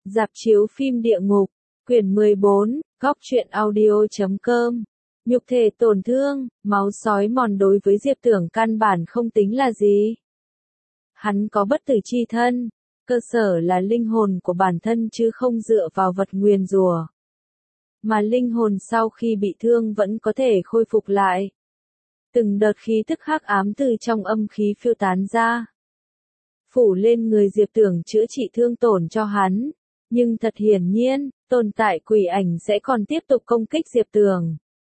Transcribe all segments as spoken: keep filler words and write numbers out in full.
Rạp chiếu phim địa ngục, quyển mười bốn, góc truyện audio.com. Nhục thể tổn thương, máu sói mòn đối với Diệp Tưởng căn bản không tính là gì. Hắn có bất tử chi thân, cơ sở là linh hồn của bản thân chứ không dựa vào vật nguyền rủa. Mà linh hồn sau khi bị thương vẫn có thể khôi phục lại. Từng đợt khí tức hắc ám từ trong âm khí phiêu tán ra, phủ lên người Diệp Tưởng chữa trị thương tổn cho hắn. Nhưng thật hiển nhiên, tồn tại quỷ ảnh sẽ còn tiếp tục công kích Diệp Tưởng.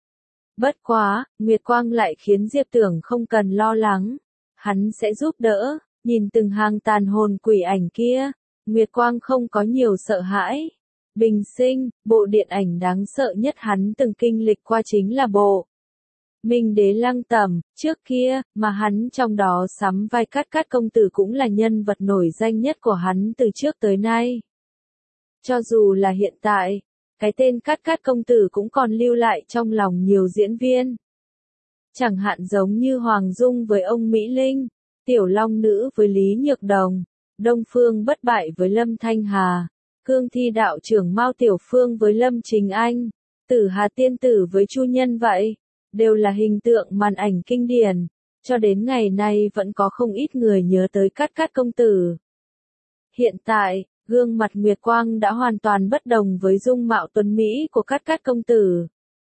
Bất quá, Nguyệt Quang lại khiến Diệp Tưởng không cần lo lắng. Hắn sẽ giúp đỡ, nhìn từng hàng tàn hồn quỷ ảnh kia. Nguyệt Quang không có nhiều sợ hãi. Bình sinh, bộ điện ảnh đáng sợ nhất hắn từng kinh lịch qua chính là bộ Minh Đế Lăng Tẩm, trước kia, mà hắn trong đó sắm vai Cát Cát công tử cũng là nhân vật nổi danh nhất của hắn từ trước tới nay. Cho dù là hiện tại, cái tên Cát Cát công tử cũng còn lưu lại trong lòng nhiều diễn viên. Chẳng hạn giống như Hoàng Dung với ông Mỹ Linh, Tiểu Long Nữ với Lý Nhược Đồng, Đông Phương Bất Bại với Lâm Thanh Hà, Cương Thi đạo trưởng Mao Tiểu Phương với Lâm Trình Anh, Tử Hà Tiên Tử với Chu Nhân vậy, đều là hình tượng màn ảnh kinh điển, cho đến ngày nay vẫn có không ít người nhớ tới Cát Cát công tử. Hiện tại, gương mặt Nguyệt Quang đã hoàn toàn bất đồng với dung mạo tuấn mỹ của Cát Cát công tử.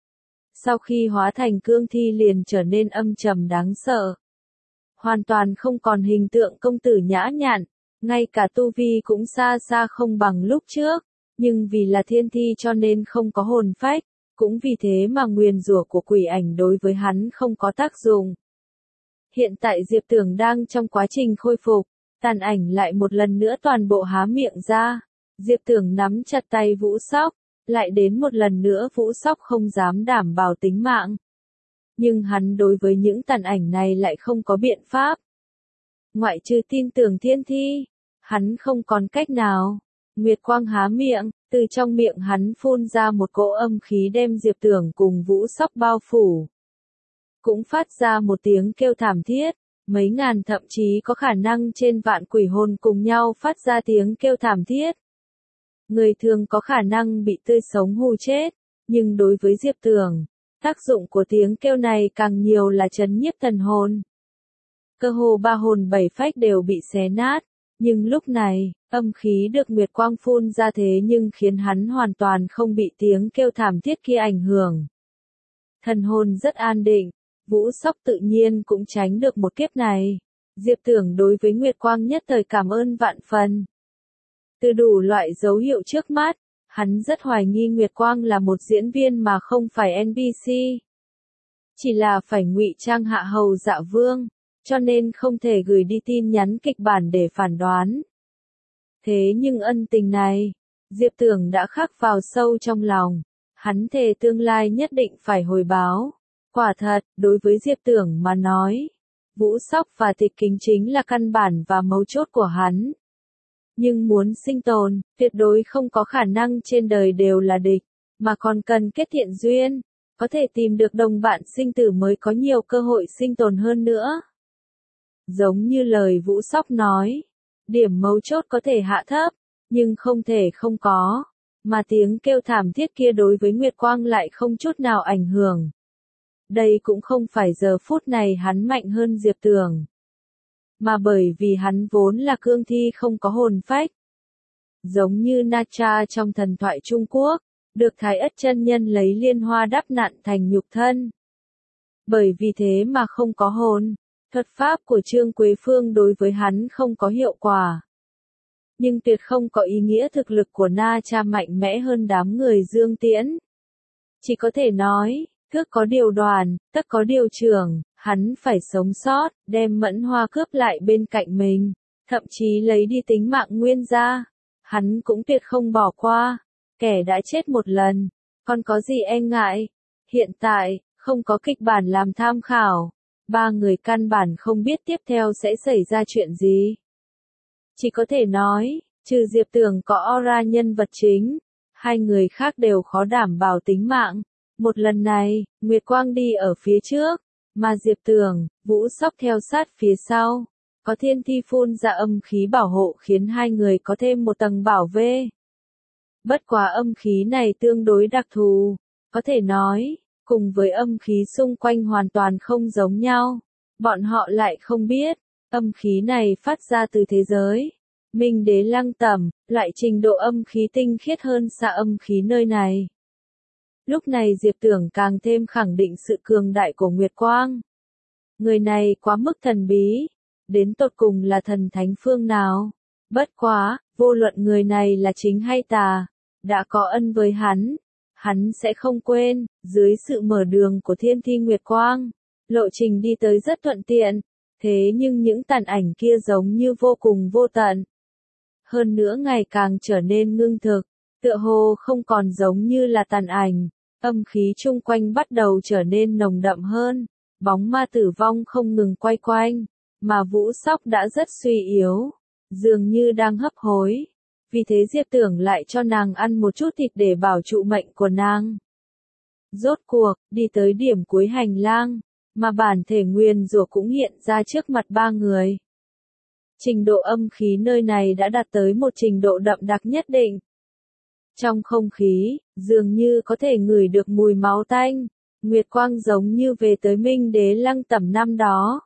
Sau khi hóa thành cương thi liền trở nên âm trầm đáng sợ. Hoàn toàn không còn hình tượng công tử nhã nhặn, ngay cả tu vi cũng xa xa không bằng lúc trước, nhưng vì là thiên thi cho nên không có hồn phách, cũng vì thế mà nguyền rủa của quỷ ảnh đối với hắn không có tác dụng. Hiện tại Diệp Tưởng đang trong quá trình khôi phục. Tàn ảnh lại một lần nữa toàn bộ há miệng ra. Diệp Tưởng nắm chặt tay Vũ Sóc, lại đến một lần nữa Vũ Sóc không dám đảm bảo tính mạng. Nhưng hắn đối với những tàn ảnh này lại không có biện pháp. Ngoại trừ tin tưởng thiên thi, hắn không còn cách nào. Nguyệt Quang há miệng, từ trong miệng hắn phun ra một cỗ âm khí đem Diệp Tưởng cùng Vũ Sóc bao phủ. Cũng phát ra một tiếng kêu thảm thiết. Mấy ngàn thậm chí có khả năng trên vạn quỷ hồn cùng nhau phát ra tiếng kêu thảm thiết. Người thường có khả năng bị tươi sống hù chết, nhưng đối với Diệp Tưởng, tác dụng của tiếng kêu này càng nhiều là trấn nhiếp thần hồn. Cơ hồ ba hồn bảy phách đều bị xé nát, nhưng lúc này, âm khí được Nguyệt Quang phun ra thế nhưng khiến hắn hoàn toàn không bị tiếng kêu thảm thiết kia ảnh hưởng. Thần hồn rất an định. Vũ Sóc tự nhiên cũng tránh được một kiếp này. Diệp Tưởng đối với Nguyệt Quang nhất thời cảm ơn vạn phần. Từ đủ loại dấu hiệu trước mắt, hắn rất hoài nghi Nguyệt Quang là một diễn viên mà không phải en pê xê. Chỉ là phải ngụy trang hạ hầu dạ vương, cho nên không thể gửi đi tin nhắn kịch bản để phản đoán. Thế nhưng ân tình này, Diệp Tưởng đã khắc vào sâu trong lòng. Hắn thề tương lai nhất định phải hồi báo. Quả thật, đối với Diệp Tưởng mà nói, Vũ Sóc và Tịch Kính chính là căn bản và mấu chốt của hắn. Nhưng muốn sinh tồn, tuyệt đối không có khả năng trên đời đều là địch, mà còn cần kết thiện duyên, có thể tìm được đồng bạn sinh tử mới có nhiều cơ hội sinh tồn hơn nữa. Giống như lời Vũ Sóc nói, điểm mấu chốt có thể hạ thấp, nhưng không thể không có, mà tiếng kêu thảm thiết kia đối với Nguyệt Quang lại không chút nào ảnh hưởng. Đây cũng không phải giờ phút này hắn mạnh hơn Diệp Tưởng, mà bởi vì hắn vốn là cương thi không có hồn phách. Giống như Na Cha trong thần thoại Trung Quốc, được Thái Ất chân nhân lấy liên hoa đắp nặn thành nhục thân. Bởi vì thế mà không có hồn, thuật pháp của Trương Quế Phương đối với hắn không có hiệu quả. Nhưng tuyệt không có ý nghĩa thực lực của Na Cha mạnh mẽ hơn đám người Dương Tiễn. Chỉ có thể nói, thước có điều đoàn, tất có điều trưởng, hắn phải sống sót, đem Mẫn Hoa cướp lại bên cạnh mình, thậm chí lấy đi tính mạng Nguyên gia. Hắn cũng tuyệt không bỏ qua, kẻ đã chết một lần, còn có gì e ngại. Hiện tại, không có kịch bản làm tham khảo, ba người căn bản không biết tiếp theo sẽ xảy ra chuyện gì. Chỉ có thể nói, trừ Diệp Tưởng có aura nhân vật chính, hai người khác đều khó đảm bảo tính mạng. Một lần này, Nguyệt Quang đi ở phía trước, mà Diệp Tưởng, Vũ Sóc theo sát phía sau. Có thiên thi phun ra âm khí bảo hộ khiến hai người có thêm một tầng bảo vệ. Bất quá âm khí này tương đối đặc thù, có thể nói, cùng với âm khí xung quanh hoàn toàn không giống nhau. Bọn họ lại không biết, âm khí này phát ra từ thế giới. Minh Đế Lăng Tẩm, loại trình độ âm khí tinh khiết hơn xa âm khí nơi này. Lúc này Diệp Tưởng càng thêm khẳng định sự cường đại của Nguyệt Quang. Người này quá mức thần bí, đến tột cùng là thần thánh phương nào. Bất quá, vô luận người này là chính hay tà, đã có ân với hắn, hắn sẽ không quên. Dưới sự mở đường của Thiên Thi Nguyệt Quang, lộ trình đi tới rất thuận tiện, thế nhưng những tàn ảnh kia giống như vô cùng vô tận. Hơn nữa ngày càng trở nên ngưng thực, tựa hồ không còn giống như là tàn ảnh, âm khí chung quanh bắt đầu trở nên nồng đậm hơn, bóng ma tử vong không ngừng quay quanh, mà Vũ Sóc đã rất suy yếu, dường như đang hấp hối. Vì thế Diệp Tưởng lại cho nàng ăn một chút thịt để bảo trụ mệnh của nàng. Rốt cuộc, đi tới điểm cuối hành lang, mà bản thể nguyền rủa cũng hiện ra trước mặt ba người. Trình độ âm khí nơi này đã đạt tới một trình độ đậm đặc nhất định. Trong không khí, dường như có thể ngửi được mùi máu tanh, Nguyệt Quang giống như về tới Minh Đế Lăng Tẩm năm đó.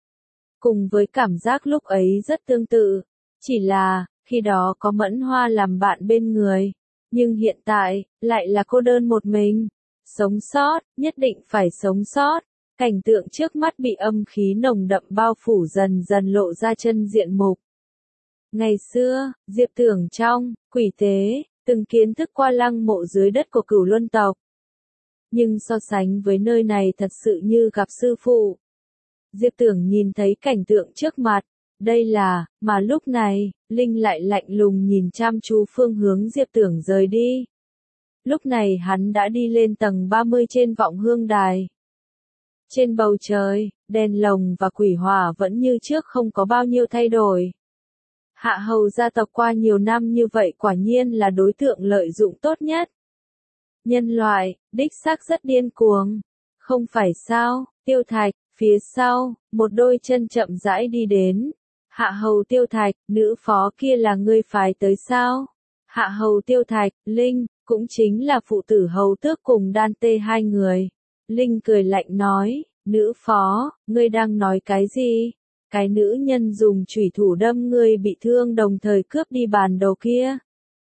Cùng với cảm giác lúc ấy rất tương tự, chỉ là, khi đó có Mẫn Hoa làm bạn bên người, nhưng hiện tại, lại là cô đơn một mình. Sống sót, nhất định phải sống sót. Cảnh tượng trước mắt bị âm khí nồng đậm bao phủ dần dần lộ ra chân diện mục. Ngày xưa, Diệp Tưởng trong quỷ tế, từng kiến thức qua lăng mộ dưới đất của Cửu Luân tộc. Nhưng so sánh với nơi này thật sự như gặp sư phụ. Diệp Tưởng nhìn thấy cảnh tượng trước mặt, đây là, mà lúc này, Linh lại lạnh lùng nhìn chăm chú phương hướng Diệp Tưởng rời đi. Lúc này hắn đã đi lên tầng ba mươi trên vọng hương đài. Trên bầu trời, đèn lồng và quỷ hỏa vẫn như trước không có bao nhiêu thay đổi. Hạ hầu gia tộc qua nhiều năm như vậy quả nhiên là đối tượng lợi dụng tốt nhất. Nhân loại, đích xác rất điên cuồng. Không phải sao, Tiêu Thạch, phía sau, một đôi chân chậm rãi đi đến. Hạ hầu Tiêu Thạch, nữ phó kia là ngươi phái tới sao? Hạ hầu Tiêu Thạch, Linh, cũng chính là phụ tử hầu tước cùng đan tê hai người. Linh cười lạnh nói, nữ phó, ngươi đang nói cái gì? Cái nữ nhân dùng chủy thủ đâm ngươi bị thương đồng thời cướp đi bản đồ kia.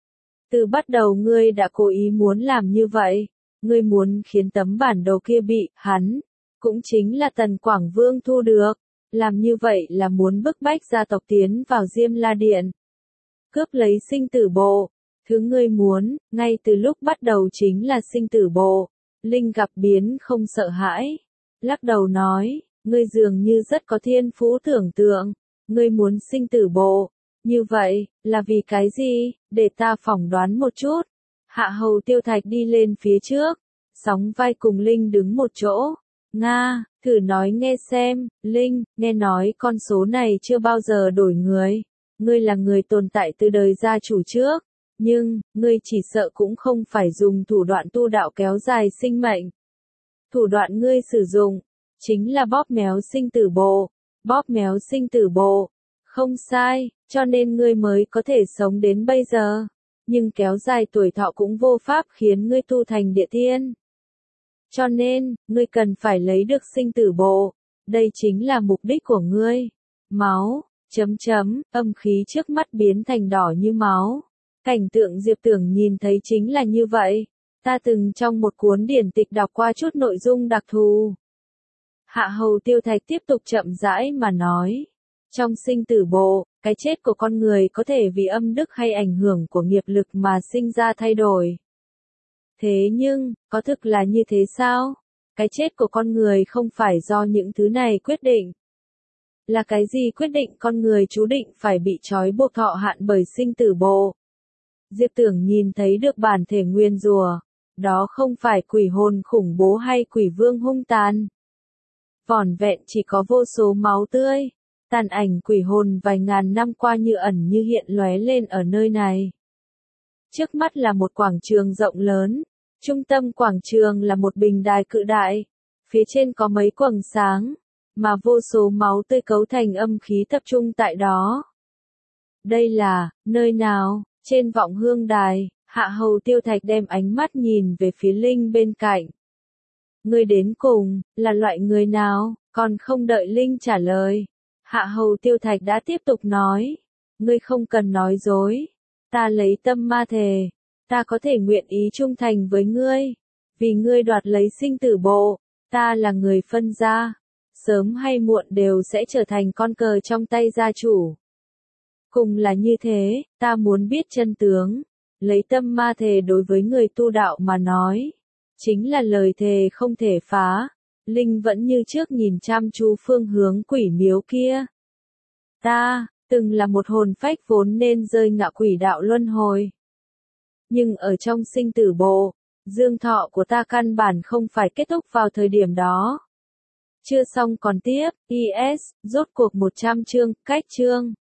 Từ bắt đầu ngươi đã cố ý muốn làm như vậy, ngươi muốn khiến tấm bản đồ kia bị hắn, cũng chính là Tần Quảng Vương thu được. Làm như vậy là muốn bức bách gia tộc tiến vào Diêm La Điện. Cướp lấy sinh tử bộ. Thứ ngươi muốn, ngay từ lúc bắt đầu chính là sinh tử bộ. Linh gặp biến không sợ hãi. Lắc đầu nói, ngươi dường như rất có thiên phú tưởng tượng. Ngươi muốn sinh tử bộ. Như vậy, là vì cái gì? Để ta phỏng đoán một chút. Hạ hầu Tiêu Thạch đi lên phía trước. Sóng vai cùng Linh đứng một chỗ. Nga, thử nói nghe xem, Linh, nghe nói con số này chưa bao giờ đổi người. Ngươi là người tồn tại từ đời gia chủ trước. Nhưng, ngươi chỉ sợ cũng không phải dùng thủ đoạn tu đạo kéo dài sinh mệnh. Thủ đoạn ngươi sử dụng, chính là bóp méo sinh tử bộ. Bóp méo sinh tử bộ. Không sai, cho nên ngươi mới có thể sống đến bây giờ. Nhưng kéo dài tuổi thọ cũng vô pháp khiến ngươi tu thành địa tiên. Cho nên, ngươi cần phải lấy được sinh tử bộ. Đây chính là mục đích của ngươi. Máu, chấm chấm, âm khí trước mắt biến thành đỏ như máu. Cảnh tượng Diệp Tưởng nhìn thấy chính là như vậy. Ta từng trong một cuốn điển tịch đọc qua chút nội dung đặc thù. Hạ hầu Tiêu Thạch tiếp tục chậm rãi mà nói. Trong sinh tử bộ, cái chết của con người có thể vì âm đức hay ảnh hưởng của nghiệp lực mà sinh ra thay đổi. Thế nhưng, có thực là như thế sao? Cái chết của con người không phải do những thứ này quyết định. Là cái gì quyết định con người chú định phải bị trói buộc thọ hạn bởi sinh tử bộ? Diệp Tưởng nhìn thấy được bản thể nguyên rùa. Đó không phải quỷ hồn khủng bố hay quỷ vương hung tàn. Vỏn vẹn chỉ có vô số máu tươi. Tàn ảnh quỷ hồn vài ngàn năm qua như ẩn như hiện lóe lên ở nơi này. Trước mắt là một quảng trường rộng lớn. Trung tâm quảng trường là một bình đài cự đại. Phía trên có mấy quầng sáng. Mà vô số máu tươi cấu thành âm khí tập trung tại đó. Đây là, nơi nào? Trên vọng hương đài, Hạ hầu tiêu thạch đem ánh mắt nhìn về phía Linh bên cạnh. Ngươi đến cùng, là loại người nào, còn không đợi Linh trả lời. Hạ hầu tiêu thạch đã tiếp tục nói. Ngươi không cần nói dối. Ta lấy tâm ma thề. Ta có thể nguyện ý trung thành với ngươi. Vì ngươi đoạt lấy sinh tử bộ. Ta là người phân gia. Sớm hay muộn đều sẽ trở thành con cờ trong tay gia chủ. Cùng là như thế, ta muốn biết chân tướng. Lấy tâm ma thề đối với người tu đạo mà nói. Chính là lời thề không thể phá. Linh vẫn như trước nhìn chăm chú phương hướng quỷ miếu kia. Ta, từng là một hồn phách vốn nên rơi ngạ quỷ đạo luân hồi. Nhưng ở trong sinh tử bộ, dương thọ của ta căn bản không phải kết thúc vào thời điểm đó. Chưa xong còn tiếp, i ét, rốt cuộc một trăm chương, cách chương.